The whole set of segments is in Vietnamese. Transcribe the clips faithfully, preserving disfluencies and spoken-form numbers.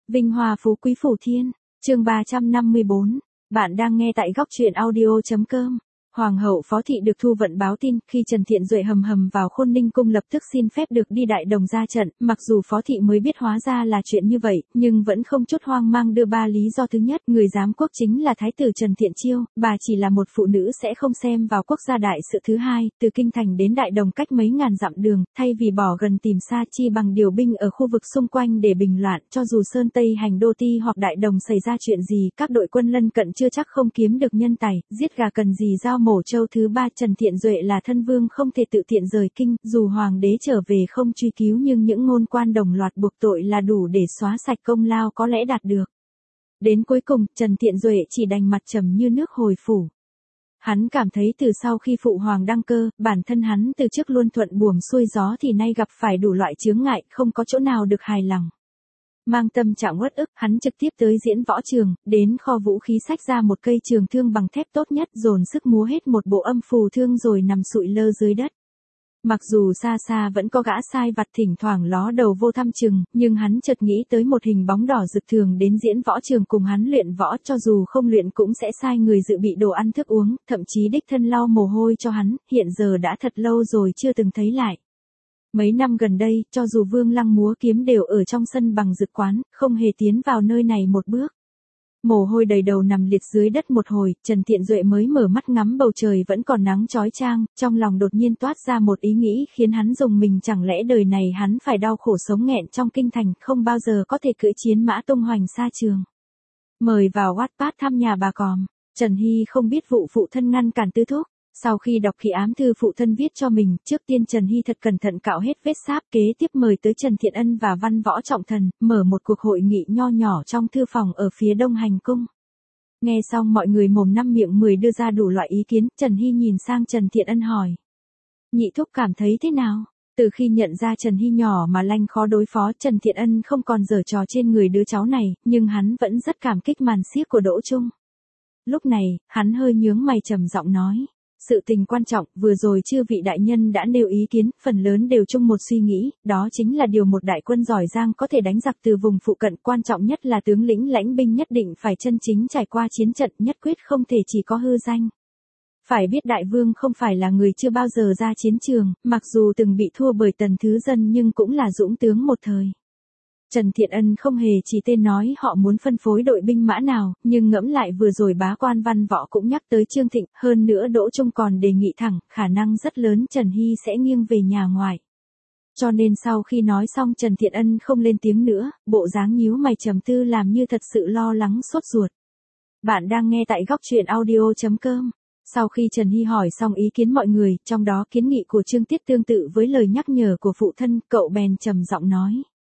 Vinh hoa phú quý phủ thiên, chương ba trăm năm mươi bốn. Bạn đang nghe tại góc truyện audio chấm com. Hoàng hậu Phó Thị được Thu Vận báo tin, khi Trần Thiện Duệ hầm hầm vào Khôn Ninh cung lập tức xin phép được đi Đại Đồng ra trận, mặc dù Phó Thị mới biết hóa ra là chuyện như vậy, nhưng vẫn không chút hoang mang đưa ba lý do. Thứ nhất, người giám quốc chính là Thái tử Trần Thiện Chiêu, bà chỉ là một phụ nữ sẽ không xem vào quốc gia đại sự. Thứ hai, từ Kinh Thành đến Đại Đồng cách mấy ngàn dặm đường, thay vì bỏ gần tìm xa chi bằng điều binh ở khu vực xung quanh để bình loạn, cho dù Sơn Tây Hành Đô Ti hoặc Đại Đồng xảy ra chuyện gì, các đội quân lân cận chưa chắc không kiếm được nhân tài, giết gà cần gì dao mổ trâu. Thứ ba, Trần Thiện Duệ là thân vương không thể tự tiện rời kinh, dù hoàng đế trở về không truy cứu nhưng những ngôn quan đồng loạt buộc tội là đủ để xóa sạch công lao có lẽ đạt được. Đến cuối cùng, Trần Thiện Duệ chỉ đành mặt trầm như nước hồi phủ. Hắn cảm thấy từ sau khi phụ hoàng đăng cơ, bản thân hắn từ trước luôn thuận buồm xuôi gió thì nay gặp phải đủ loại chướng ngại, không có chỗ nào được hài lòng. Mang tâm trạng uất ức, hắn trực tiếp tới diễn võ trường, đến kho vũ khí xách ra một cây trường thương bằng thép tốt nhất, dồn sức múa hết một bộ âm phù thương rồi nằm sụi lơ dưới đất. Mặc dù xa xa vẫn có gã sai vặt thỉnh thoảng ló đầu vô thăm chừng, nhưng hắn chợt nghĩ tới một hình bóng đỏ rực thường đến diễn võ trường cùng hắn luyện võ, cho dù không luyện cũng sẽ sai người dự bị đồ ăn thức uống, thậm chí đích thân lau mồ hôi cho hắn, hiện giờ đã thật lâu rồi chưa từng thấy lại. Mấy năm gần đây, cho dù Vương Lăng múa kiếm đều ở trong sân bằng dực quán, không hề tiến vào nơi này một bước. Mồ hôi đầy đầu nằm liệt dưới đất một hồi, Trần Thiện Duệ mới mở mắt ngắm bầu trời vẫn còn nắng chói chang, trong lòng đột nhiên toát ra một ý nghĩ khiến hắn rùng mình, chẳng lẽ đời này hắn phải đau khổ sống nghẹn trong kinh thành, không bao giờ có thể cưỡi chiến mã tung hoành xa trường. Mời vào Wattpad thăm nhà bà Còm. Trần Hy không biết vụ phụ thân ngăn cản Tứ Thúc. Sau khi đọc kỹ ám thư phụ thân viết cho mình, trước tiên Trần Hy thật cẩn thận cạo hết vết sáp, kế tiếp mời tới Trần Thiện Ân và Văn Võ Trọng Thần, mở một cuộc hội nghị nho nhỏ trong thư phòng ở phía đông hành cung. Nghe xong mọi người mồm năm miệng mười đưa ra đủ loại ý kiến, Trần Hy nhìn sang Trần Thiện Ân hỏi. Nhị thúc cảm thấy thế nào? Từ khi nhận ra Trần Hy nhỏ mà lanh khó đối phó, Trần Thiện Ân không còn giở trò trên người đứa cháu này, nhưng hắn vẫn rất cảm kích màn xiếc của Đỗ Trung. Lúc này, hắn hơi nhướng mày trầm giọng nói. Sự tình quan trọng, vừa rồi chư vị đại nhân đã nêu ý kiến, phần lớn đều chung một suy nghĩ, đó chính là điều một đại quân giỏi giang có thể đánh giặc từ vùng phụ cận, quan trọng nhất là tướng lĩnh lãnh binh nhất định phải chân chính trải qua chiến trận, nhất quyết không thể chỉ có hư danh. Phải biết đại vương không phải là người chưa bao giờ ra chiến trường, mặc dù từng bị thua bởi Tần Thứ Dân nhưng cũng là dũng tướng một thời. Trần Thiện Ân không hề chỉ tên nói họ muốn phân phối đội binh mã nào, nhưng ngẫm lại vừa rồi bá quan Văn Võ cũng nhắc tới Trương Thịnh, hơn nữa Đỗ Trung còn đề nghị thẳng, khả năng rất lớn Trần Hy sẽ nghiêng về nhà ngoài. Cho nên sau khi nói xong Trần Thiện Ân không lên tiếng nữa, bộ dáng nhíu mày trầm tư làm như thật sự lo lắng sốt ruột. Bạn đang nghe tại góc truyện audio chấm com. Sau khi Trần Hy hỏi xong ý kiến mọi người, trong đó kiến nghị của Trương Tiết tương tự với lời nhắc nhở của phụ thân, cậu bèn trầm giọng nói.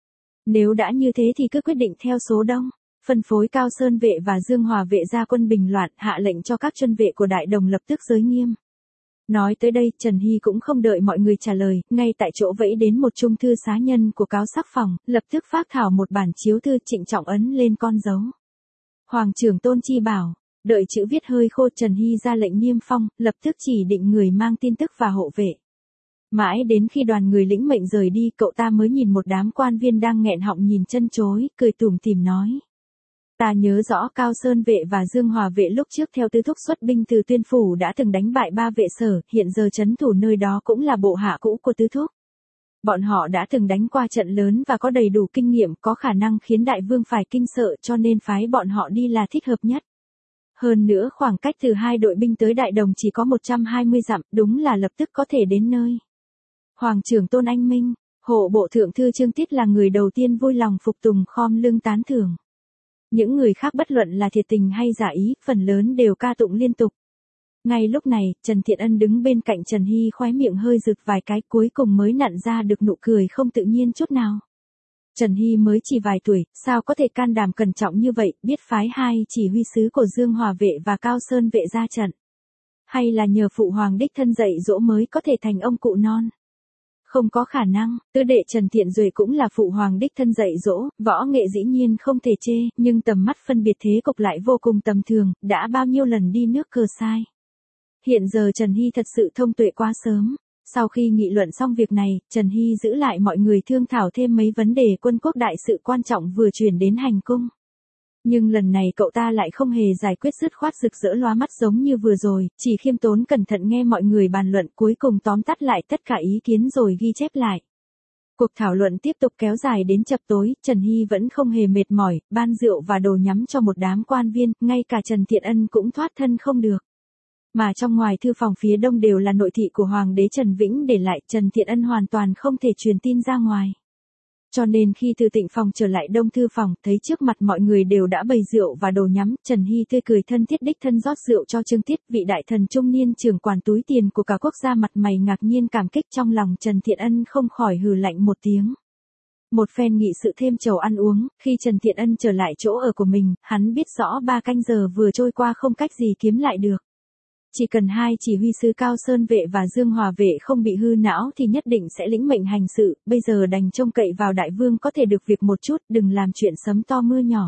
Nếu đã như thế thì cứ quyết định theo số đông, phân phối Cao Sơn vệ và Dương Hòa vệ ra quân bình loạn, hạ lệnh cho các chân vệ của Đại Đồng lập tức giới nghiêm. Nói tới đây, Trần Hy cũng không đợi mọi người trả lời, ngay tại chỗ vẫy đến một trung thư xá nhân của cáo sắc phòng, lập tức phác thảo một bản chiếu thư trịnh trọng ấn lên con dấu. Hoàng trưởng Tôn Chi bảo, đợi chữ viết hơi khô Trần Hy ra lệnh niêm phong, lập tức chỉ định người mang tin tức và hộ vệ. Mãi đến khi đoàn người lĩnh mệnh rời đi, cậu ta mới nhìn một đám quan viên đang nghẹn họng nhìn chân chối, cười tủm tỉm nói. Ta nhớ rõ Cao Sơn vệ và Dương Hòa vệ lúc trước theo Tứ Thúc xuất binh từ Tuyên Phủ đã từng đánh bại ba vệ sở, hiện giờ trấn thủ nơi đó cũng là bộ hạ cũ của Tứ Thúc. Bọn họ đã từng đánh qua trận lớn và có đầy đủ kinh nghiệm, có khả năng khiến đại vương phải kinh sợ, cho nên phái bọn họ đi là thích hợp nhất. Hơn nữa khoảng cách từ hai đội binh tới Đại Đồng chỉ có một trăm hai mươi dặm, đúng là lập tức có thể đến nơi. Hoàng trưởng Tôn Anh Minh, hộ bộ thượng thư Trương Tiết là người đầu tiên vui lòng phục tùng khom lưng tán thưởng. Những người khác bất luận là thiệt tình hay giả ý, phần lớn đều ca tụng liên tục. Ngay lúc này, Trần Thiện Ân đứng bên cạnh Trần Hy khóe miệng hơi rực vài cái, cuối cùng mới nặn ra được nụ cười không tự nhiên chút nào. Trần Hy mới chỉ vài tuổi, sao có thể can đảm cẩn trọng như vậy, biết phái hai chỉ huy sứ của Dương Hòa vệ và Cao Sơn vệ ra trận. Hay là nhờ phụ hoàng đích thân dạy dỗ mới có thể thành ông cụ non. Không có khả năng, tứ đệ Trần Thiện Duệ cũng là phụ hoàng đích thân dạy dỗ, võ nghệ dĩ nhiên không thể chê, nhưng tầm mắt phân biệt thế cục lại vô cùng tầm thường, đã bao nhiêu lần đi nước cờ sai. Hiện giờ Trần Hy thật sự thông tuệ quá sớm. Sau khi nghị luận xong việc này, Trần Hy giữ lại mọi người thương thảo thêm mấy vấn đề quân quốc đại sự quan trọng vừa chuyển đến hành cung. Nhưng lần này cậu ta lại không hề giải quyết dứt khoát rực rỡ lóa mắt giống như vừa rồi, chỉ khiêm tốn cẩn thận nghe mọi người bàn luận cuối cùng tóm tắt lại tất cả ý kiến rồi ghi chép lại. Cuộc thảo luận tiếp tục kéo dài đến chập tối, Trần Hy vẫn không hề mệt mỏi, ban rượu và đồ nhắm cho một đám quan viên, ngay cả Trần Thiện Ân cũng thoát thân không được. Mà trong ngoài thư phòng phía đông đều là nội thị của Hoàng đế Trần Vĩnh để lại, Trần Thiện Ân hoàn toàn không thể truyền tin ra ngoài. Cho nên khi từ Tịnh phòng trở lại đông thư phòng, thấy trước mặt mọi người đều đã bày rượu và đồ nhắm, Trần Hy tươi cười thân thiết đích thân rót rượu cho Trương Tiết, vị đại thần trung niên trưởng quản túi tiền của cả quốc gia, mặt mày ngạc nhiên cảm kích, trong lòng Trần Thiện Ân không khỏi hừ lạnh một tiếng. Một phen nghị sự thêm chầu ăn uống, khi Trần Thiện Ân trở lại chỗ ở của mình, hắn biết rõ ba canh giờ vừa trôi qua không cách gì kiếm lại được. Chỉ cần hai chỉ huy sứ Cao Sơn Vệ và Dương Hòa Vệ không bị hư não thì nhất định sẽ lĩnh mệnh hành sự, bây giờ đành trông cậy vào đại vương có thể được việc một chút, đừng làm chuyện sấm to mưa nhỏ.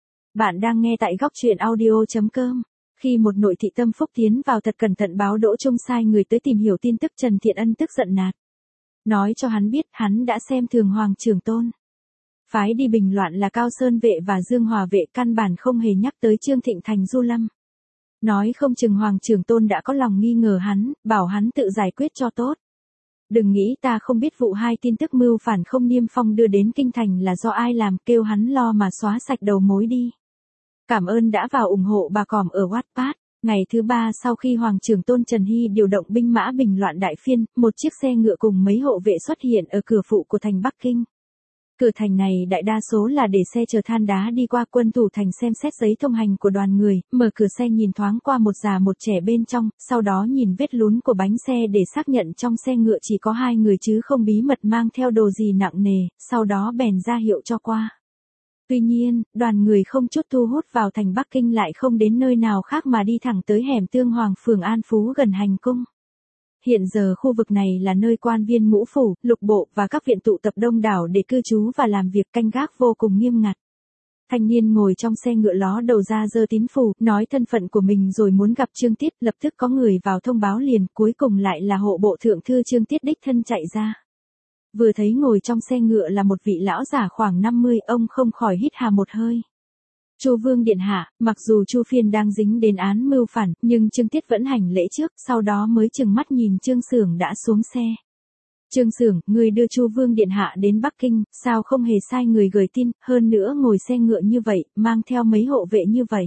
Bạn đang nghe tại góc truyện audio chấm com. Khi một nội thị tâm phúc tiến vào thật cẩn thận báo Đỗ Trung sai người tới tìm hiểu tin tức, Trần Thiện Ân tức giận nạt. Nói cho hắn biết hắn đã xem thường Hoàng Trường Tôn. Phái đi bình loạn là Cao Sơn Vệ và Dương Hòa Vệ, căn bản không hề nhắc tới Trương Thịnh Thành Du Lâm. Nói không chừng Hoàng Trường Tôn đã có lòng nghi ngờ hắn, bảo hắn tự giải quyết cho tốt. Đừng nghĩ ta không biết vụ hai tin tức mưu phản không niêm phong đưa đến kinh thành là do ai làm, kêu hắn lo mà xóa sạch đầu mối đi. Cảm ơn đã vào ủng hộ bà Còm ở Wattpad. Ngày thứ ba sau khi Hoàng Trường Tôn, Trần Hy điều động binh mã bình loạn đại phiên, một chiếc xe ngựa cùng mấy hộ vệ xuất hiện ở cửa phụ của thành Bắc Kinh. Cửa thành này đại đa số là để xe chở than đá đi qua, quân thủ thành xem xét giấy thông hành của đoàn người, mở cửa xe nhìn thoáng qua một già một trẻ bên trong, sau đó nhìn vết lún của bánh xe để xác nhận trong xe ngựa chỉ có hai người chứ không bí mật mang theo đồ gì nặng nề, sau đó bèn ra hiệu cho qua. Tuy nhiên, đoàn người không chút thu hút vào thành Bắc Kinh lại không đến nơi nào khác mà đi thẳng tới hẻm Tương Hoàng phường An Phú gần hành cung. Hiện giờ khu vực này là nơi quan viên ngũ phủ, lục bộ và các viện tụ tập đông đảo để cư trú và làm việc, canh gác vô cùng nghiêm ngặt. Thanh niên ngồi trong xe ngựa ló đầu ra giơ tín phủ, nói thân phận của mình rồi muốn gặp Trương Tiết, lập tức có người vào thông báo liền, cuối cùng lại là hộ bộ thượng thư Trương Tiết đích thân chạy ra. Vừa thấy ngồi trong xe ngựa là một vị lão giả khoảng năm mươi, ông không khỏi hít hà một hơi. Chu Vương điện hạ, mặc dù Chu Phiên đang dính đến án mưu phản, nhưng Trương Tiết vẫn hành lễ trước, sau đó mới chừng mắt nhìn Trương Xưởng đã xuống xe. Trương Xưởng, người đưa Chu Vương điện hạ đến Bắc Kinh, sao không hề sai người gửi tin, hơn nữa ngồi xe ngựa như vậy, mang theo mấy hộ vệ như vậy.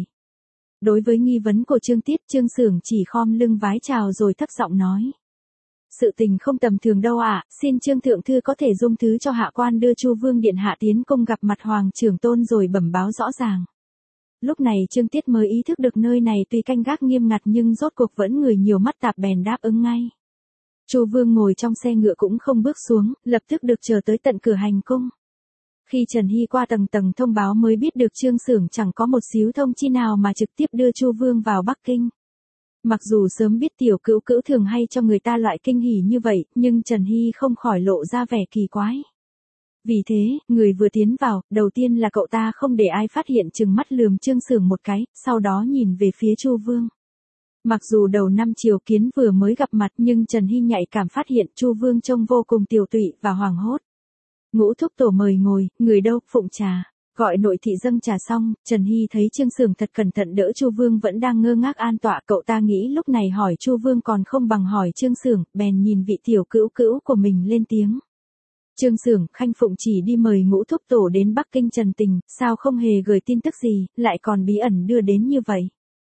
Đối với nghi vấn của Trương Tiết, Trương Xưởng chỉ khom lưng vái chào rồi thấp giọng nói. Sự tình không tầm thường đâu ạ, à, xin Trương Thượng Thư có thể dung thứ cho hạ quan đưa Chu Vương điện hạ tiến cung gặp mặt Hoàng Trưởng Tôn rồi bẩm báo rõ ràng. Lúc này Trương Tiết mới ý thức được nơi này tuy canh gác nghiêm ngặt nhưng rốt cuộc vẫn người nhiều mắt tạp, bèn đáp ứng ngay. Chu Vương ngồi trong xe ngựa cũng không bước xuống, lập tức được chờ tới tận cửa hành cung. Khi Trần Hy qua tầng tầng thông báo mới biết được Trương Xưởng chẳng có một xíu thông chi nào mà trực tiếp đưa Chu Vương vào Bắc Kinh. Mặc dù sớm biết tiểu cữu cữu thường hay cho người ta loại kinh hỉ như vậy, nhưng Trần Hy không khỏi lộ ra vẻ kỳ quái. Vì thế, người vừa tiến vào, đầu tiên là cậu ta không để ai phát hiện, trừng mắt lườm Trương Xưởng một cái, sau đó nhìn về phía Chu Vương. Mặc dù đầu năm triều kiến vừa mới gặp mặt nhưng Trần Hy nhạy cảm phát hiện Chu Vương trông vô cùng tiều tụy và hoảng hốt. Ngũ thúc tổ mời ngồi, người đâu, phụng trà. Gọi nội thị dâng trà xong, Trần Hy thấy Trương Xưởng thật cẩn thận đỡ Chu Vương vẫn đang ngơ ngác an tọa, cậu ta nghĩ lúc này hỏi Chu Vương còn không bằng hỏi Trương Xưởng, bèn nhìn vị tiểu cữu cữu của mình lên tiếng. Trương Xưởng, khanh phụng chỉ đi mời ngũ thúc tổ đến Bắc Kinh trần tình, sao không hề gửi tin tức gì, lại còn bí ẩn đưa đến như vậy.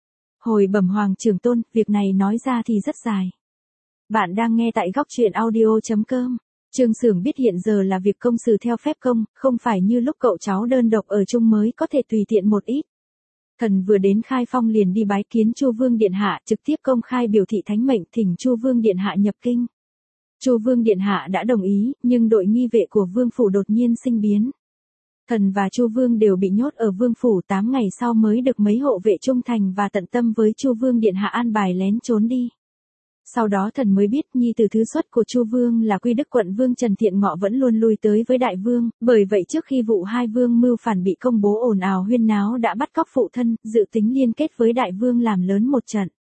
Hồi bẩm Hoàng Trưởng Tôn, việc này nói ra thì rất dài. Bạn đang nghe tại góc truyện audio chấm com. Trương Xưởng biết hiện giờ là việc công sự theo phép công, không phải như lúc cậu cháu đơn độc ở chung mới có thể tùy tiện một ít. Thần vừa đến Khai Phong liền đi bái kiến Chu Vương điện hạ, trực tiếp công khai biểu thị thánh mệnh thỉnh Chu Vương điện hạ nhập kinh. Chu Vương điện hạ đã đồng ý, nhưng đội nghi vệ của Vương phủ đột nhiên sinh biến. Thần và Chu Vương đều bị nhốt ở Vương phủ, tám ngày sau mới được mấy hộ vệ trung thành và tận tâm với Chu Vương điện hạ an bài lén trốn đi. Sau đó thần mới biết nhi tử thứ xuất của Chu Vương là Quy Đức quận Vương Trần Thiện Ngọ vẫn luôn lui tới với đại vương, bởi vậy trước khi vụ hai vương mưu phản bị công bố ồn ào huyên náo đã bắt cóc phụ thân, dự tính liên kết với đại vương làm lớn một trận.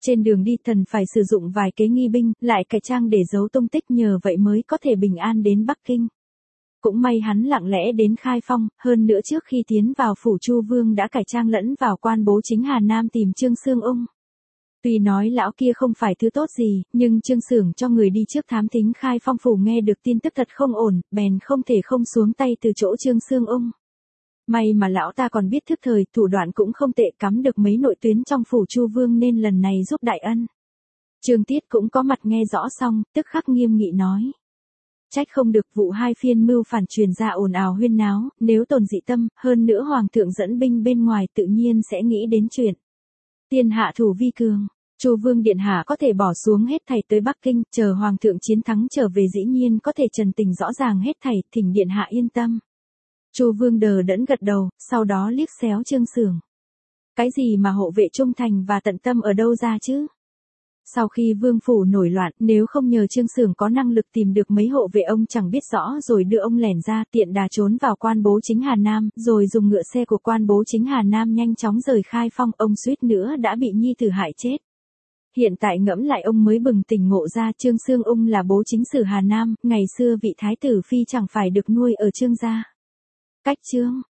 Trên đường đi thần phải sử dụng vài kế nghi binh, lại cải trang để giấu tung tích, nhờ vậy mới có thể bình an đến Bắc Kinh. Cũng may hắn lặng lẽ đến Khai Phong, hơn nữa trước khi tiến vào phủ Chu Vương đã cải trang lẫn vào quan bố chính Hà Nam tìm Trương Xương Ung. Tuy nói lão kia không phải thứ tốt gì, nhưng Trương Xưởng cho người đi trước thám thính Khai Phong phủ nghe được tin tức thật không ổn, bèn không thể không xuống tay từ chỗ Trương Xương Ung. May mà lão ta còn biết thức thời, thủ đoạn cũng không tệ, cắm được mấy nội tuyến trong phủ Chu Vương nên lần này giúp đại ân. Trương Tiết cũng có mặt nghe rõ xong, tức khắc nghiêm nghị nói. Trách không được vụ hai phiên mưu phản truyền ra ồn ào huyên náo, nếu tồn dị tâm, hơn nữa hoàng thượng dẫn binh bên ngoài tự nhiên sẽ nghĩ đến chuyện. Tiên hạ thủ vi cường, Chu Vương điện hạ có thể bỏ xuống hết thảy tới Bắc Kinh, chờ hoàng thượng chiến thắng trở về dĩ nhiên có thể trần tình rõ ràng hết thảy, thỉnh điện hạ yên tâm. Chu Vương đờ đẫn gật đầu, sau đó liếc xéo Trương Xưởng. Cái gì mà hộ vệ trung thành và tận tâm ở đâu ra chứ? Sau khi vương phủ nổi loạn, nếu không nhờ Trương Xưởng có năng lực tìm được mấy hộ vệ ông chẳng biết rõ rồi đưa ông lẻn ra, tiện đà trốn vào quan bố chính Hà Nam, rồi dùng ngựa xe của quan bố chính Hà Nam nhanh chóng rời Khai Phong, ông suýt nữa đã bị nhi tử hại chết. Hiện tại ngẫm lại ông mới bừng tỉnh ngộ ra Trương Xương Ung là bố chính sử Hà Nam, ngày xưa vị thái tử phi chẳng phải được nuôi ở Trương gia. Cách Trương